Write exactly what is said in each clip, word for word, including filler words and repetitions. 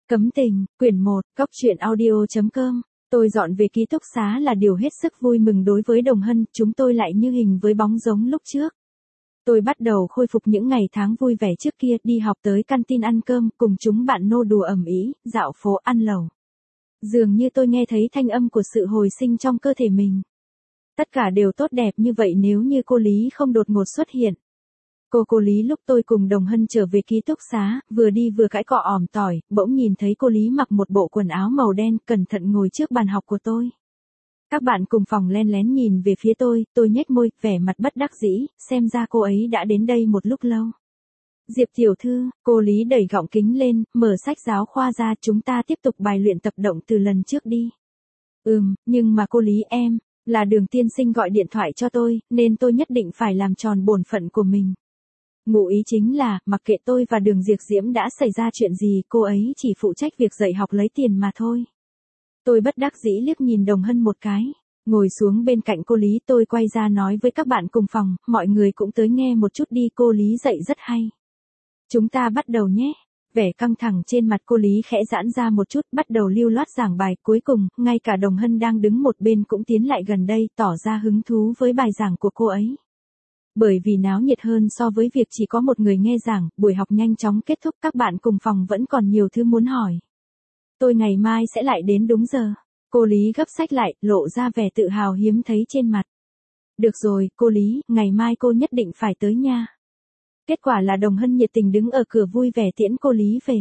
Cấm tình, quyển một, cóc truyện audio chấm com. Tôi dọn về ký túc xá là điều hết sức vui mừng đối với Đồng Hân, chúng tôi lại như hình với bóng giống lúc trước. Tôi bắt đầu khôi phục những ngày tháng vui vẻ trước kia, đi học tới canteen ăn cơm, cùng chúng bạn nô đùa ầm ĩ, dạo phố ăn lẩu. Dường như tôi nghe thấy thanh âm của sự hồi sinh trong cơ thể mình. Tất cả đều tốt đẹp như vậy nếu như cô Lý không đột ngột xuất hiện. Cô cô Lý lúc tôi cùng Đồng Hân trở về ký túc xá, vừa đi vừa cãi cọ òm tỏi, bỗng nhìn thấy cô Lý mặc một bộ quần áo màu đen, cẩn thận ngồi trước bàn học của tôi. Các bạn cùng phòng len lén nhìn về phía tôi, tôi nhếch môi, vẻ mặt bất đắc dĩ, xem ra cô ấy đã đến đây một lúc lâu. Diệp tiểu thư, cô Lý đẩy gọng kính lên, mở sách giáo khoa ra, chúng ta tiếp tục bài luyện tập động từ lần trước đi. Ừm, nhưng mà cô Lý em, là Đường tiên sinh gọi điện thoại cho tôi, nên tôi nhất định phải làm tròn bổn phận của mình. Ngụ ý chính là, mặc kệ tôi và Đường Diệp Diễm đã xảy ra chuyện gì, cô ấy chỉ phụ trách việc dạy học lấy tiền mà thôi. Tôi bất đắc dĩ liếc nhìn Đồng Hân một cái, ngồi xuống bên cạnh cô Lý, tôi quay ra nói với các bạn cùng phòng, mọi người cũng tới nghe một chút đi, cô Lý dạy rất hay. Chúng ta bắt đầu nhé. Vẻ căng thẳng trên mặt cô Lý khẽ giãn ra một chút, bắt đầu lưu loát giảng bài, cuối cùng, ngay cả Đồng Hân đang đứng một bên cũng tiến lại gần đây, tỏ ra hứng thú với bài giảng của cô ấy. Bởi vì náo nhiệt hơn so với việc chỉ có một người nghe giảng, buổi học nhanh chóng kết thúc, các bạn cùng phòng vẫn còn nhiều thứ muốn hỏi. Tôi ngày mai sẽ lại đến đúng giờ. Cô Lý gấp sách lại, lộ ra vẻ tự hào hiếm thấy trên mặt. Được rồi, cô Lý, ngày mai cô nhất định phải tới nha. Kết quả là Đồng Hân nhiệt tình đứng ở cửa vui vẻ tiễn cô Lý về.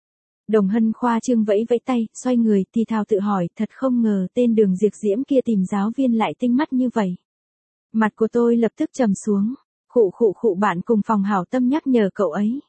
Đồng Hân khoa trương vẫy vẫy tay, xoay người, thì thào tự hỏi, thật không ngờ tên Đường Diệp Diễm kia tìm giáo viên lại tinh mắt như vậy. Mặt của tôi lập tức trầm xuống, khụ khụ khụ, bạn cùng phòng hảo tâm nhắc nhở cậu ấy.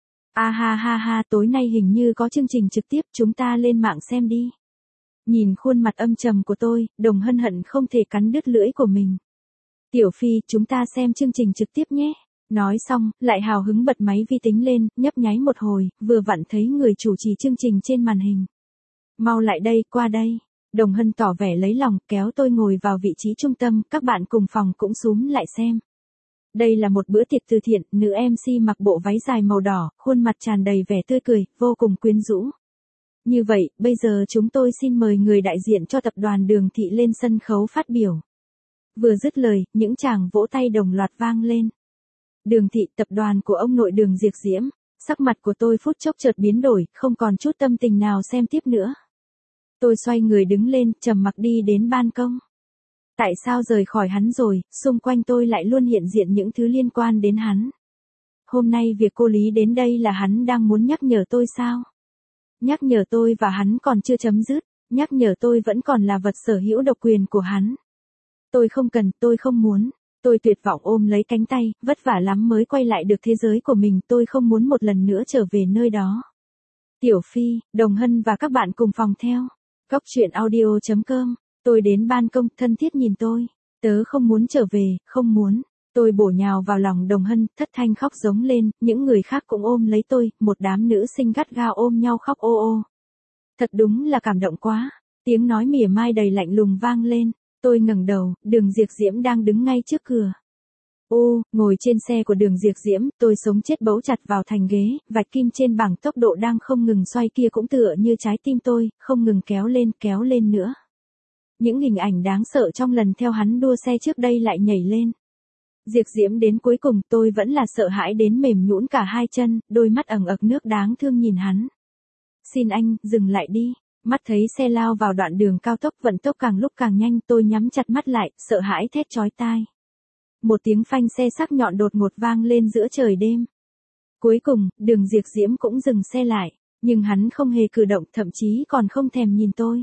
A ha ha ha, tối nay hình như có chương trình trực tiếp, chúng ta lên mạng xem đi. Nhìn khuôn mặt âm trầm của tôi, Đồng Hân hận không thể cắn đứt lưỡi của mình. Tiểu Phi, chúng ta xem chương trình trực tiếp nhé. Nói xong, lại hào hứng bật máy vi tính lên, nhấp nháy một hồi, vừa vặn thấy người chủ trì chương trình trên màn hình. Mau lại đây, qua đây. Đồng Hân tỏ vẻ lấy lòng, kéo tôi ngồi vào vị trí trung tâm, các bạn cùng phòng cũng xúm lại xem. Đây là một bữa tiệc từ thiện, nữ em xê mặc bộ váy dài màu đỏ, khuôn mặt tràn đầy vẻ tươi cười, vô cùng quyến rũ. Như vậy, bây giờ chúng tôi xin mời người đại diện cho tập đoàn Đường Thị lên sân khấu phát biểu. Vừa dứt lời, những tràng vỗ tay đồng loạt vang lên. Đường Thị, tập đoàn của ông nội Đường Diệp Diễm. Sắc mặt của tôi phút chốc chợt biến đổi, không còn chút tâm tình nào xem tiếp nữa. Tôi xoay người đứng lên, trầm mặc đi đến ban công. Tại sao rời khỏi hắn rồi, xung quanh tôi lại luôn hiện diện những thứ liên quan đến hắn. Hôm nay việc cô Lý đến đây là hắn đang muốn nhắc nhở tôi sao? Nhắc nhở tôi và hắn còn chưa chấm dứt, nhắc nhở tôi vẫn còn là vật sở hữu độc quyền của hắn. Tôi không cần, tôi không muốn. Tôi tuyệt vọng ôm lấy cánh tay, vất vả lắm mới quay lại được thế giới của mình, tôi không muốn một lần nữa trở về nơi đó. Tiểu Phi, Đồng Hân và các bạn cùng phòng theo. Cóc truyện audio chấm com. Tôi đến ban công, thân thiết nhìn tôi. Tớ không muốn trở về, không muốn. Tôi bổ nhào vào lòng Đồng Hân, thất thanh khóc giống lên, những người khác cũng ôm lấy tôi, một đám nữ sinh gắt gao ôm nhau khóc ô ô. Thật đúng là cảm động quá. Tiếng nói mỉa mai đầy lạnh lùng vang lên. Tôi ngẩng đầu, Đường Diệp Diễm đang đứng ngay trước cửa. Ô, ngồi trên xe của Đường Diệp Diễm, tôi sống chết bấu chặt vào thành ghế, vạch kim trên bảng tốc độ đang không ngừng xoay kia cũng tựa như trái tim tôi, không ngừng kéo lên, kéo lên nữa. Những hình ảnh đáng sợ trong lần theo hắn đua xe trước đây lại nhảy lên. Diệp Diễm đến cuối cùng, tôi vẫn là sợ hãi đến mềm nhũn cả hai chân, đôi mắt ẩn ực nước đáng thương nhìn hắn. Xin anh, dừng lại đi. Mắt thấy xe lao vào đoạn đường cao tốc, vận tốc càng lúc càng nhanh, tôi nhắm chặt mắt lại, sợ hãi thét chói tai. Một tiếng phanh xe sắc nhọn đột ngột vang lên giữa trời đêm. Cuối cùng, Đường Diệp Diễm cũng dừng xe lại, nhưng hắn không hề cử động, thậm chí còn không thèm nhìn tôi.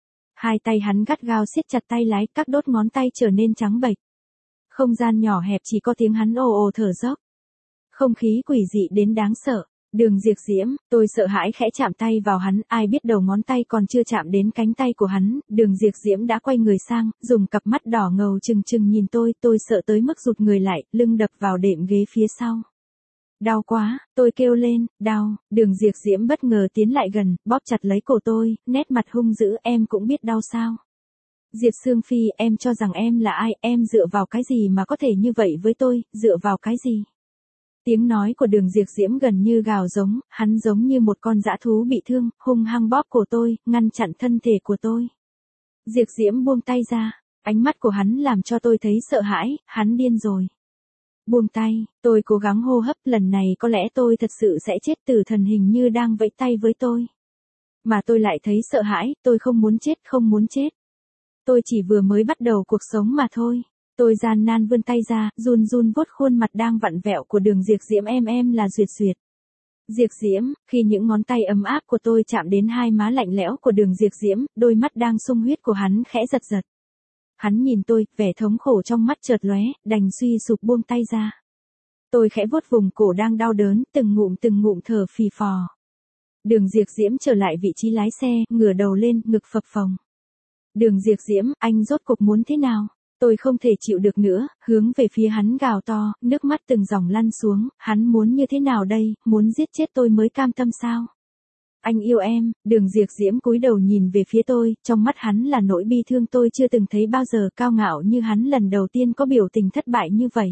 Hai tay hắn gắt gao siết chặt tay lái, các đốt ngón tay trở nên trắng bệch. Không gian nhỏ hẹp chỉ có tiếng hắn ồ ồ thở dốc. Không khí quỷ dị đến đáng sợ. Đường Diệp Diễm, tôi sợ hãi khẽ chạm tay vào hắn, ai biết đầu ngón tay còn chưa chạm đến cánh tay của hắn, Đường Diệp Diễm đã quay người sang, dùng cặp mắt đỏ ngầu trừng trừng nhìn tôi, tôi sợ tới mức rụt người lại, lưng đập vào đệm ghế phía sau. Đau quá, tôi kêu lên, đau, Đường Diệp Diễm bất ngờ tiến lại gần, bóp chặt lấy cổ tôi, nét mặt hung dữ, em cũng biết đau sao? Diệp Sương Phi, em cho rằng em là ai, em dựa vào cái gì mà có thể như vậy với tôi, dựa vào cái gì? Tiếng nói của Đường Diệp Diễm gần như gào giống, hắn giống như một con dã thú bị thương, hung hăng bóp cổ tôi, ngăn chặn thân thể của tôi. Diệp Diễm buông tay ra, ánh mắt của hắn làm cho tôi thấy sợ hãi, hắn điên rồi. Buông tay, tôi cố gắng hô hấp, lần này có lẽ tôi thật sự sẽ chết, tử thần hình như đang vẫy tay với tôi. Mà tôi lại thấy sợ hãi, tôi không muốn chết, không muốn chết. Tôi chỉ vừa mới bắt đầu cuộc sống mà thôi. Tôi gian nan vươn tay ra, run run vuốt khuôn mặt đang vặn vẹo của Đường Diệp Diễm. Em em là Duyệt Duyệt. Diệp Diễm, khi những ngón tay ấm áp của tôi chạm đến hai má lạnh lẽo của Đường Diệp Diễm, đôi mắt đang sung huyết của hắn khẽ giật giật. Hắn nhìn tôi, vẻ thống khổ trong mắt chợt lóe, đành suy sụp buông tay ra. Tôi khẽ vuốt vùng cổ đang đau đớn, từng ngụm từng ngụm thở phì phò. Đường Diệp Diễm trở lại vị trí lái xe, ngửa đầu lên, ngực phập phồng. Đường Diệp Diễm, anh rốt cuộc muốn thế nào? Tôi không thể chịu được nữa, hướng về phía hắn gào to, nước mắt từng dòng lăn xuống, hắn muốn như thế nào đây, muốn giết chết tôi mới cam tâm sao? Anh yêu em. Đường Diệp Diễm cúi đầu nhìn về phía tôi, trong mắt hắn là nỗi bi thương tôi chưa từng thấy bao giờ, cao ngạo như hắn lần đầu tiên có biểu tình thất bại như vậy.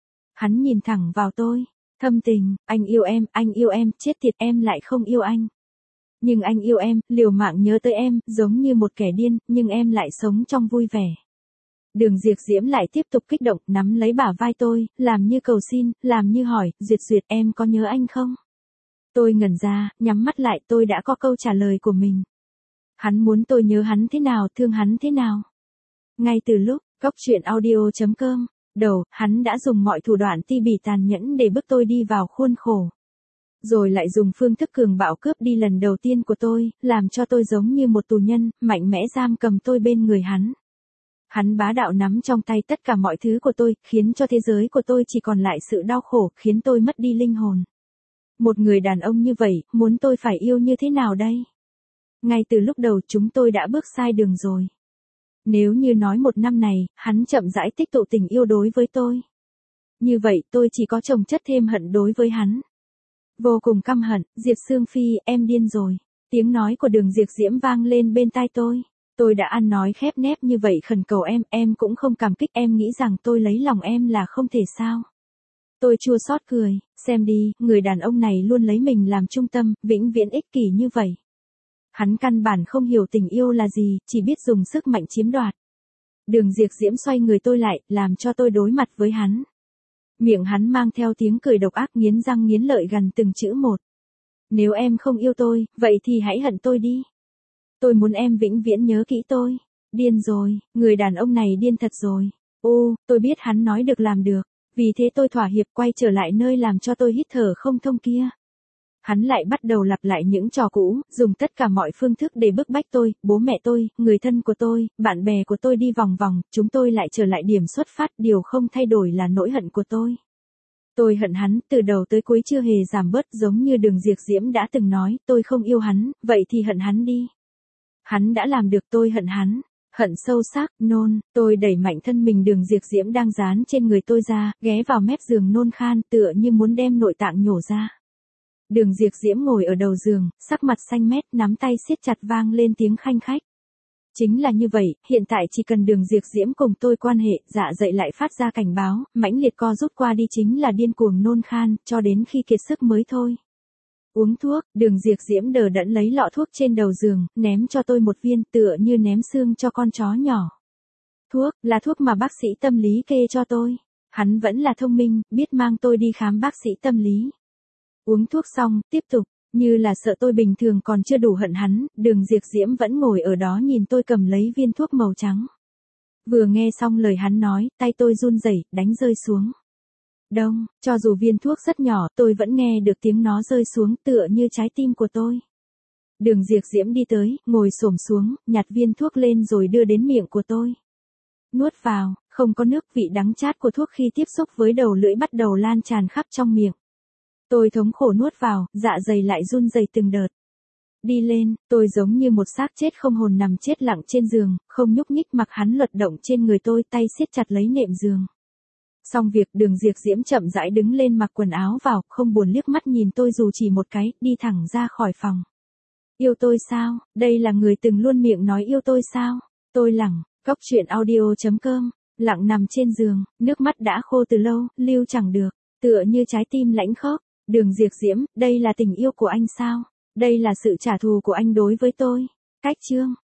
Hắn nhìn thẳng vào tôi, thâm tình, anh yêu em, anh yêu em, chết tiệt em lại không yêu anh. Nhưng anh yêu em, liều mạng nhớ tới em, giống như một kẻ điên, nhưng em lại sống trong vui vẻ. Đường Diệp Diễm lại tiếp tục kích động, nắm lấy bả vai tôi, làm như cầu xin, làm như hỏi, Duyệt Duyệt em có nhớ anh không? Tôi ngẩn ra, nhắm mắt lại, tôi đã có câu trả lời của mình. Hắn muốn tôi nhớ hắn thế nào, thương hắn thế nào. Ngay từ lúc, Cóc Truyện Audio chấm com, đầu, hắn đã dùng mọi thủ đoạn ti bỉ tàn nhẫn để bức tôi đi vào khuôn khổ. Rồi lại dùng phương thức cường bạo cướp đi lần đầu tiên của tôi, làm cho tôi giống như một tù nhân, mạnh mẽ giam cầm tôi bên người hắn. Hắn bá đạo nắm trong tay tất cả mọi thứ của tôi, khiến cho thế giới của tôi chỉ còn lại sự đau khổ, khiến tôi mất đi linh hồn. Một người đàn ông như vậy, muốn tôi phải yêu như thế nào đây? Ngay từ lúc đầu chúng tôi đã bước sai đường rồi. Nếu như nói một năm này, hắn chậm rãi tích tụ tình yêu đối với tôi. Như vậy tôi chỉ có chồng chất thêm hận đối với hắn. Vô cùng căm hận, Diệp Sương Phi, em điên rồi. Tiếng nói của Đường Diệp Diễm vang lên bên tai tôi. Tôi đã ăn nói khép nép như vậy khẩn cầu em, em cũng không cảm kích, em nghĩ rằng tôi lấy lòng em là không thể sao. Tôi chua xót cười, xem đi, người đàn ông này luôn lấy mình làm trung tâm, vĩnh viễn ích kỷ như vậy. Hắn căn bản không hiểu tình yêu là gì, chỉ biết dùng sức mạnh chiếm đoạt. Đường Diệp Diễm xoay người tôi lại, làm cho tôi đối mặt với hắn. Miệng hắn mang theo tiếng cười độc ác, nghiến răng nghiến lợi gằn từng chữ một. Nếu em không yêu tôi, vậy thì hãy hận tôi đi. Tôi muốn em vĩnh viễn nhớ kỹ tôi. Điên rồi, người đàn ông này điên thật rồi. Ô, tôi biết hắn nói được làm được. Vì thế tôi thỏa hiệp quay trở lại nơi làm cho tôi hít thở không thông kia. Hắn lại bắt đầu lặp lại những trò cũ, dùng tất cả mọi phương thức để bức bách tôi, bố mẹ tôi, người thân của tôi, bạn bè của tôi đi vòng vòng, chúng tôi lại trở lại điểm xuất phát, điều không thay đổi là nỗi hận của tôi. Tôi hận hắn, từ đầu tới cuối chưa hề giảm bớt, giống như Đường Diệp Diễm đã từng nói, tôi không yêu hắn, vậy thì hận hắn đi. Hắn đã làm được, tôi hận hắn. Hận sâu sắc, nôn, tôi đẩy mạnh thân mình Đường Diệp Diễm đang dán trên người tôi ra, ghé vào mép giường nôn khan, tựa như muốn đem nội tạng nhổ ra. Đường Diệp Diễm ngồi ở đầu giường, sắc mặt xanh mét, nắm tay siết chặt, vang lên tiếng khanh khách. Chính là như vậy, hiện tại chỉ cần Đường Diệp Diễm cùng tôi quan hệ, dạ dậy lại phát ra cảnh báo, mãnh liệt co rút qua đi chính là điên cuồng nôn khan, cho đến khi kiệt sức mới thôi. Uống thuốc, Đường Diệp Diễm đờ đẫn lấy lọ thuốc trên đầu giường, ném cho tôi một viên, tựa như ném xương cho con chó nhỏ. Thuốc, là thuốc mà bác sĩ tâm lý kê cho tôi. Hắn vẫn là thông minh, biết mang tôi đi khám bác sĩ tâm lý. Uống thuốc xong, tiếp tục, như là sợ tôi bình thường còn chưa đủ hận hắn, Đường Diệp Diễm vẫn ngồi ở đó nhìn tôi cầm lấy viên thuốc màu trắng. Vừa nghe xong lời hắn nói, tay tôi run rẩy, đánh rơi xuống. Đông, cho dù viên thuốc rất nhỏ, tôi vẫn nghe được tiếng nó rơi xuống, tựa như trái tim của tôi. Đường Diệp Diễm đi tới, ngồi xổm xuống, nhặt viên thuốc lên rồi đưa đến miệng của tôi. Nuốt vào, không có nước, vị đắng chát của thuốc khi tiếp xúc với đầu lưỡi bắt đầu lan tràn khắp trong miệng. Tôi thống khổ nuốt vào, dạ dày lại run rẩy từng đợt. Đi lên, tôi giống như một xác chết không hồn nằm chết lặng trên giường, không nhúc nhích, mặc hắn luật động trên người tôi, tay siết chặt lấy nệm giường. Xong việc, Đường Diệp Diễm chậm rãi đứng lên, mặc quần áo vào, không buồn liếc mắt nhìn tôi dù chỉ một cái, đi thẳng ra khỏi phòng. Yêu tôi sao? Đây là người từng luôn miệng nói yêu tôi sao? Tôi lẳng, Cóc Truyện Audio chấm com, lặng nằm trên giường, nước mắt đã khô từ lâu, lưu chẳng được. Tựa như trái tim lãnh khốc. Đường Diệp Diễm, đây là tình yêu của anh sao? Đây là sự trả thù của anh đối với tôi. Cách chương.